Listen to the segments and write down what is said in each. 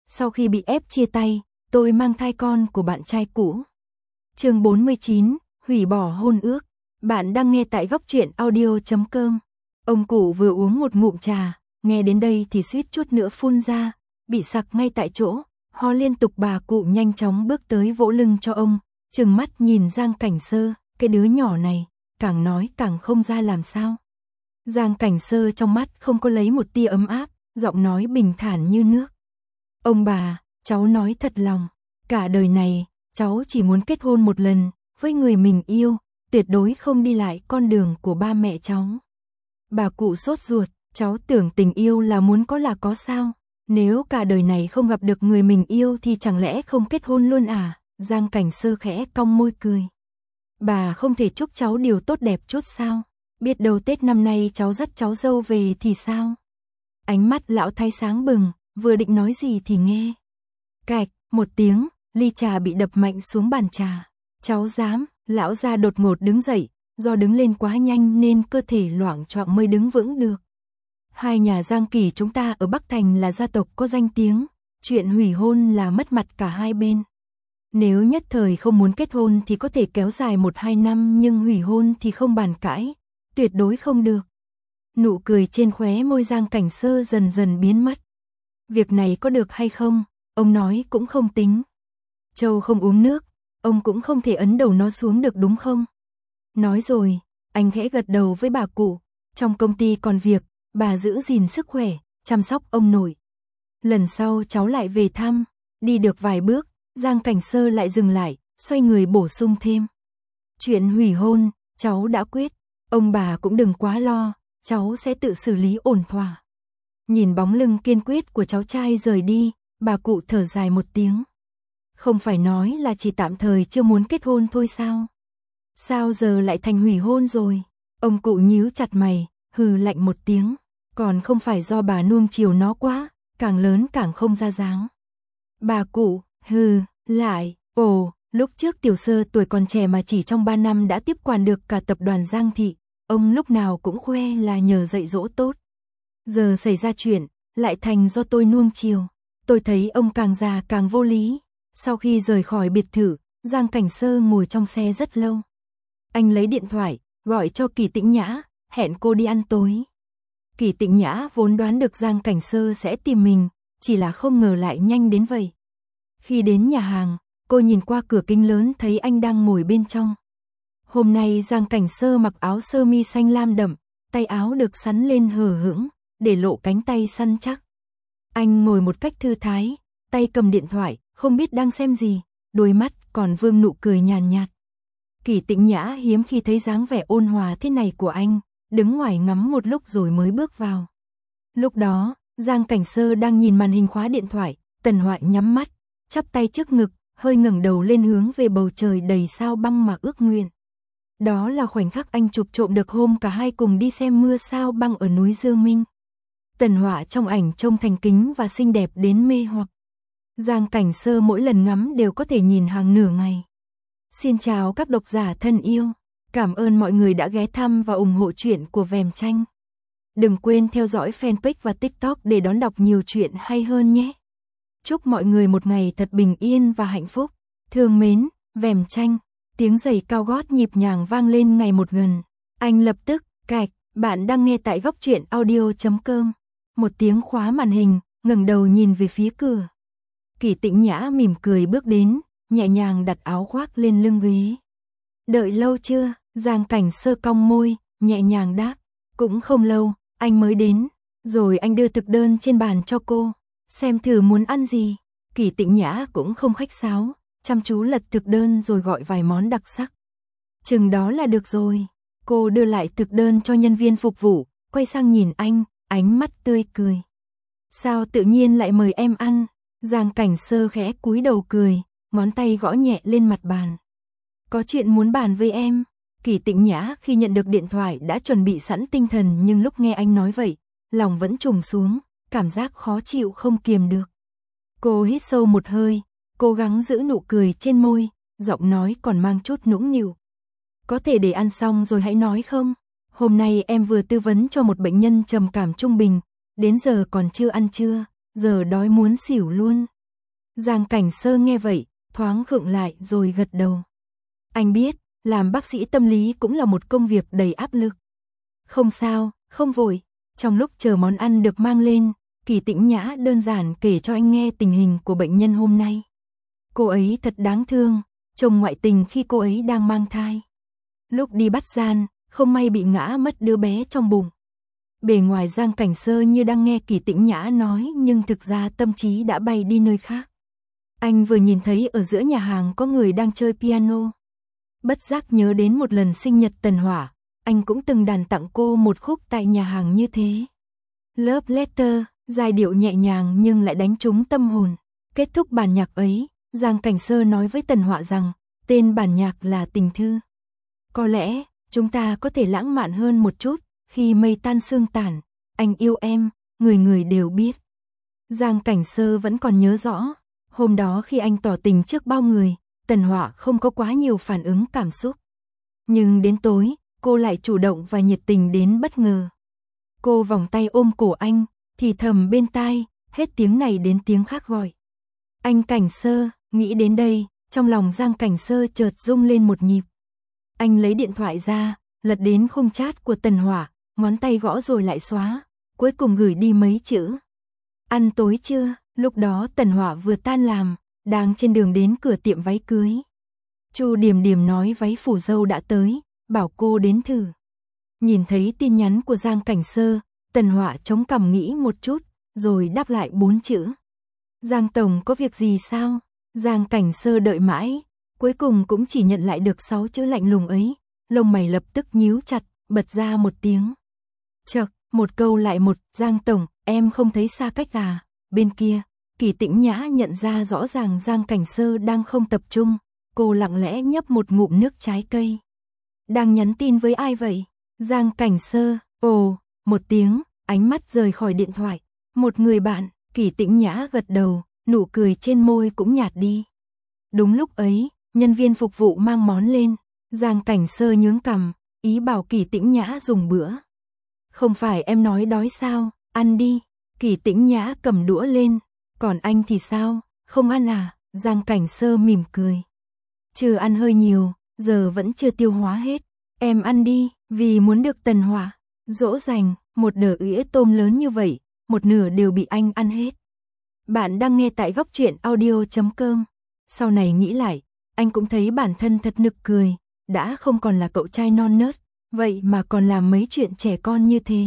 Sau khi bị ép chia tay, tôi mang thai con của bạn trai cũ. Chương 49, hủy bỏ hôn ước. Bạn đang nghe tại góc truyện audio.com. Ông cụ vừa uống một ngụm trà, nghe đến đây thì suýt chút nữa phun ra, bị sặc ngay tại chỗ, ho liên tục. Bà cụ nhanh chóng bước tới vỗ lưng cho ông, trừng mắt nhìn Giang Cảnh Sơ, cái đứa nhỏ này, càng nói càng không ra làm sao. Giang Cảnh Sơ trong mắt không có lấy một tia ấm áp, giọng nói bình thản như nước. Ông bà, cháu nói thật lòng, cả đời này, cháu chỉ muốn kết hôn một lần, với người mình yêu, tuyệt đối không đi lại con đường của ba mẹ cháu. Bà cụ sốt ruột, cháu tưởng tình yêu là muốn có là có sao? Nếu cả đời này không gặp được người mình yêu thì chẳng lẽ không kết hôn luôn à? Giang Cảnh Sơ khẽ cong môi cười. Bà không thể chúc cháu điều tốt đẹp chút sao? Biết đâu Tết năm nay cháu dắt cháu dâu về thì sao? Ánh mắt lão thái sáng bừng, vừa định nói gì thì nghe. Cạch, một tiếng, ly trà bị đập mạnh xuống bàn trà. Cháu dám, lão gia đột ngột đứng dậy, do đứng lên quá nhanh nên cơ thể loạng choạng mới đứng vững được. Hai nhà Giang Kỳ chúng ta ở Bắc Thành là gia tộc có danh tiếng, chuyện hủy hôn là mất mặt cả hai bên. Nếu nhất thời không muốn kết hôn thì có thể kéo dài 1-2 năm, nhưng hủy hôn thì không bàn cãi, tuyệt đối không được. Nụ cười trên khóe môi Giang Cảnh Sơ dần dần biến mất. Việc này có được hay không, ông nói cũng không tính. Châu không uống nước, ông cũng không thể ấn đầu nó xuống được đúng không? Nói rồi, anh khẽ gật đầu với bà cụ, trong công ty còn việc, bà giữ gìn sức khỏe, chăm sóc ông nội. Lần sau cháu lại về thăm, đi được vài bước, Giang Cảnh Sơ lại dừng lại, xoay người bổ sung thêm. Chuyện hủy hôn, cháu đã quyết, ông bà cũng đừng quá lo, cháu sẽ tự xử lý ổn thỏa. Nhìn bóng lưng kiên quyết của cháu trai rời đi, bà cụ thở dài một tiếng. Không phải nói là chỉ tạm thời chưa muốn kết hôn thôi sao? Sao giờ lại thành hủy hôn rồi? Ông cụ nhíu chặt mày, hừ lạnh một tiếng. Còn không phải do bà nuông chiều nó quá, càng lớn càng không ra dáng. Bà cụ, hừ, lại, lúc trước Tiểu Sơ tuổi còn trẻ mà chỉ trong 3 năm đã tiếp quản được cả tập đoàn Giang Thị, ông lúc nào cũng khoe là nhờ dạy dỗ tốt. Giờ xảy ra chuyện, lại thành do tôi nuông chiều. Tôi thấy ông càng già càng vô lý. Sau khi rời khỏi biệt thự, Giang Cảnh Sơ ngồi trong xe rất lâu. Anh lấy điện thoại, gọi cho Kỳ Tĩnh Nhã, hẹn cô đi ăn tối. Kỳ Tĩnh Nhã vốn đoán được Giang Cảnh Sơ sẽ tìm mình, chỉ là không ngờ lại nhanh đến vậy. Khi đến nhà hàng, cô nhìn qua cửa kính lớn thấy anh đang ngồi bên trong. Hôm nay Giang Cảnh Sơ mặc áo sơ mi xanh lam đậm, tay áo được sắn lên hở hững, để lộ cánh tay săn chắc. Anh ngồi một cách thư thái, tay cầm điện thoại, không biết đang xem gì, đôi mắt còn vương nụ cười nhàn nhạt. Kỳ Tĩnh Nhã hiếm khi thấy dáng vẻ ôn hòa thế này của anh, đứng ngoài ngắm một lúc rồi mới bước vào. Lúc đó, Giang Cảnh Sơ đang nhìn màn hình khóa điện thoại, Tần Hoại nhắm mắt, chắp tay trước ngực, hơi ngẩng đầu lên hướng về bầu trời đầy sao băng mà ước nguyện. Đó là khoảnh khắc anh chụp trộm được hôm cả hai cùng đi xem mưa sao băng ở núi Dương Minh. Tần Họa trong ảnh trông thành kính và xinh đẹp đến mê hoặc. Giang Cảnh Sơ mỗi lần ngắm đều có thể nhìn hàng nửa ngày. Xin chào các độc giả thân yêu. Cảm ơn mọi người đã ghé thăm và ủng hộ truyện của Vèm Tranh. Đừng quên theo dõi fanpage và TikTok để đón đọc nhiều chuyện hay hơn nhé. Chúc mọi người một ngày thật bình yên và hạnh phúc. Thương mến, Vèm Tranh. Tiếng giày cao gót nhịp nhàng vang lên ngày một gần. Anh lập tức, cạch, bạn đang nghe tại góc truyện audio.com. Một tiếng khóa màn hình, ngẩng đầu nhìn về phía cửa. Kỳ Tĩnh Nhã mỉm cười bước đến, nhẹ nhàng đặt áo khoác lên lưng ghế. Đợi lâu chưa? Giang Cảnh Sơ cong môi, nhẹ nhàng đáp. Cũng không lâu, anh mới đến. Rồi anh đưa thực đơn trên bàn cho cô. Xem thử muốn ăn gì. Kỳ Tĩnh Nhã cũng không khách sáo, chăm chú lật thực đơn rồi gọi vài món đặc sắc. Chừng đó là được rồi. Cô đưa lại thực đơn cho nhân viên phục vụ, quay sang nhìn anh, ánh mắt tươi cười. Sao tự nhiên lại mời em ăn? Giang Cảnh Sơ khẽ cúi đầu cười, ngón tay gõ nhẹ lên mặt bàn. Có chuyện muốn bàn với em. Kỳ Tĩnh Nhã khi nhận được điện thoại đã chuẩn bị sẵn tinh thần, nhưng lúc nghe anh nói vậy, lòng vẫn trùng xuống, cảm giác khó chịu không kiềm được. Cô hít sâu một hơi, cố gắng giữ nụ cười trên môi, giọng nói còn mang chút nũng nịu. Có thể để ăn xong rồi hãy nói không? Hôm nay em vừa tư vấn cho một bệnh nhân trầm cảm trung bình, đến giờ còn chưa ăn trưa, giờ đói muốn xỉu luôn. Giang Cảnh Sơ nghe vậy, thoáng khựng lại rồi gật đầu. Anh biết, làm bác sĩ tâm lý cũng là một công việc đầy áp lực. Không sao, không vội. Trong lúc chờ món ăn được mang lên, Kỳ Tĩnh Nhã đơn giản kể cho anh nghe tình hình của bệnh nhân hôm nay. Cô ấy thật đáng thương, chồng ngoại tình khi cô ấy đang mang thai. Lúc đi bắt gian, không may bị ngã mất đứa bé trong bụng. Bề ngoài Giang Cảnh Sơ như đang nghe Kỳ Tĩnh Nhã nói nhưng thực ra tâm trí đã bay đi nơi khác. Anh vừa nhìn thấy ở giữa nhà hàng có người đang chơi piano. Bất giác nhớ đến một lần sinh nhật Tần Hỏa, anh cũng từng đàn tặng cô một khúc tại nhà hàng như thế. Love Letter, giai điệu nhẹ nhàng nhưng lại đánh trúng tâm hồn. Kết thúc bản nhạc ấy, Giang Cảnh Sơ nói với Tần Hỏa rằng, tên bản nhạc là Tình Thư. Có lẽ, chúng ta có thể lãng mạn hơn một chút, khi mây tan sương tàn, anh yêu em, người người đều biết. Giang Cảnh Sơ vẫn còn nhớ rõ, hôm đó khi anh tỏ tình trước bao người, Tần Hỏa không có quá nhiều phản ứng cảm xúc. Nhưng đến tối, cô lại chủ động và nhiệt tình đến bất ngờ. Cô vòng tay ôm cổ anh, thì thầm bên tai, hết tiếng này đến tiếng khác gọi. Anh Cảnh Sơ, nghĩ đến đây, trong lòng Giang Cảnh Sơ chợt rung lên một nhịp. Anh lấy điện thoại ra, lật đến khung chat của Tần Hỏa, ngón tay gõ rồi lại xóa, cuối cùng gửi đi mấy chữ. Ăn tối chưa? Lúc đó Tần Hỏa vừa tan làm, đang trên đường đến cửa tiệm váy cưới. Chu Điềm Điềm nói váy phủ dâu đã tới, bảo cô đến thử. Nhìn thấy tin nhắn của Giang Cảnh Sơ, Tần Hỏa chống cằm nghĩ một chút, rồi đáp lại 4 chữ. Giang Tổng có việc gì sao? Giang Cảnh Sơ đợi mãi, cuối cùng cũng chỉ nhận lại được 6 chữ lạnh lùng ấy, lông mày lập tức nhíu chặt, bật ra một tiếng. Chậc, một câu lại một, Giang Tổng, em không thấy xa cách à? Bên kia, Kỳ Tĩnh Nhã nhận ra rõ ràng Giang Cảnh Sơ đang không tập trung, cô lặng lẽ nhấp một ngụm nước trái cây. Đang nhắn tin với ai vậy? Giang Cảnh Sơ, ồ, một tiếng, ánh mắt rời khỏi điện thoại. Một người bạn, Kỳ Tĩnh Nhã gật đầu, nụ cười trên môi cũng nhạt đi. Đúng lúc ấy, nhân viên phục vụ mang món lên, Giang Cảnh Sơ nhướng cằm, ý bảo Kỳ Tĩnh Nhã dùng bữa. Không phải em nói đói sao, ăn đi. Kỳ Tĩnh Nhã cầm đũa lên, còn anh thì sao, không ăn à? Giang Cảnh Sơ mỉm cười. Chưa ăn hơi nhiều, giờ vẫn chưa tiêu hóa hết. Em ăn đi, vì muốn được Tần Hỏa dỗ dành, một đĩa ĩa tôm lớn như vậy, một nửa đều bị anh ăn hết. Bạn đang nghe tại Góc Truyện Audio.com. Sau này nghĩ lại, anh cũng thấy bản thân thật nực cười, đã không còn là cậu trai non nớt, vậy mà còn làm mấy chuyện trẻ con như thế.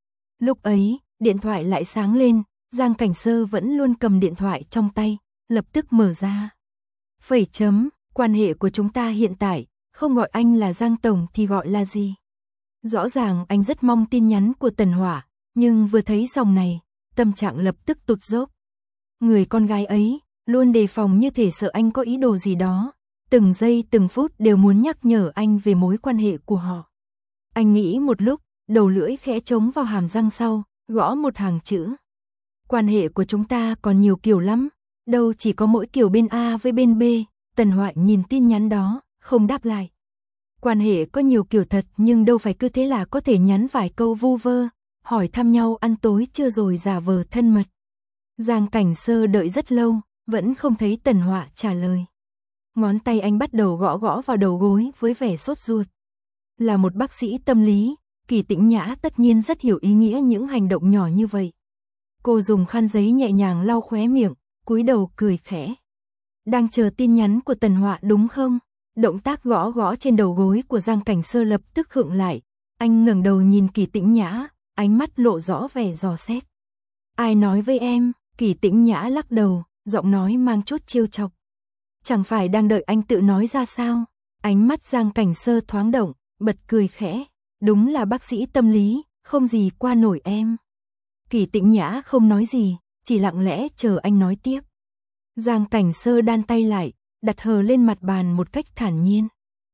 Lúc ấy, điện thoại lại sáng lên, Giang Cảnh Sơ vẫn luôn cầm điện thoại trong tay, lập tức mở ra. Phẩy chấm, quan hệ của chúng ta hiện tại, không gọi anh là Giang Tổng thì gọi là gì? Rõ ràng anh rất mong tin nhắn của Tần Hỏa, nhưng vừa thấy dòng này, tâm trạng lập tức tụt dốc. Người con gái ấy, luôn đề phòng như thể sợ anh có ý đồ gì đó, từng giây từng phút đều muốn nhắc nhở anh về mối quan hệ của họ. Anh nghĩ một lúc, đầu lưỡi khẽ trống vào hàm răng sau, gõ một hàng chữ. Quan hệ của chúng ta còn nhiều kiểu lắm, đâu chỉ có mỗi kiểu bên A với bên B. Tần Hỏa nhìn tin nhắn đó, không đáp lại. Quan hệ có nhiều kiểu thật nhưng đâu phải cứ thế là có thể nhắn vài câu vu vơ, hỏi thăm nhau ăn tối chưa rồi giả vờ thân mật. Giang Cảnh Sơ đợi rất lâu, vẫn không thấy Tần Hỏa trả lời. Ngón tay anh bắt đầu gõ gõ vào đầu gối với vẻ sốt ruột. Là một bác sĩ tâm lý, Kỳ Tĩnh Nhã tất nhiên rất hiểu ý nghĩa những hành động nhỏ như vậy. Cô dùng khăn giấy nhẹ nhàng lau khóe miệng, cúi đầu cười khẽ. Đang chờ tin nhắn của Tần Hỏa đúng không? Động tác gõ gõ trên đầu gối của Giang Cảnh Sơ lập tức khựng lại. Anh ngẩng đầu nhìn Kỳ Tĩnh Nhã, ánh mắt lộ rõ vẻ dò xét. Ai nói với em? Kỳ Tĩnh Nhã lắc đầu, giọng nói mang chút trêu chọc. Chẳng phải đang đợi anh tự nói ra sao? Ánh mắt Giang Cảnh Sơ thoáng động, bật cười khẽ. Đúng là bác sĩ tâm lý, không gì qua nổi em. Kỳ Tĩnh Nhã không nói gì, chỉ lặng lẽ chờ anh nói tiếp. Giang Cảnh Sơ đan tay lại, đặt hờ lên mặt bàn một cách thản nhiên.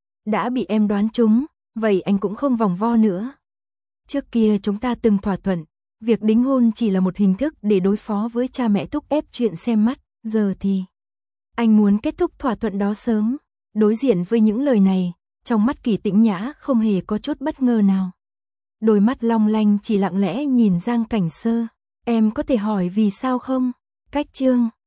Đã bị em đoán trúng, vậy anh cũng không vòng vo nữa. Trước kia chúng ta từng thỏa thuận, việc đính hôn chỉ là một hình thức để đối phó với cha mẹ thúc ép chuyện xem mắt, giờ thì anh muốn kết thúc thỏa thuận đó sớm. Đối diện với những lời này, trong mắt Kỳ Tĩnh Nhã không hề có chút bất ngờ nào. Đôi mắt long lanh chỉ lặng lẽ nhìn Giang Cảnh Sơ. Em có thể hỏi vì sao không? Cách chương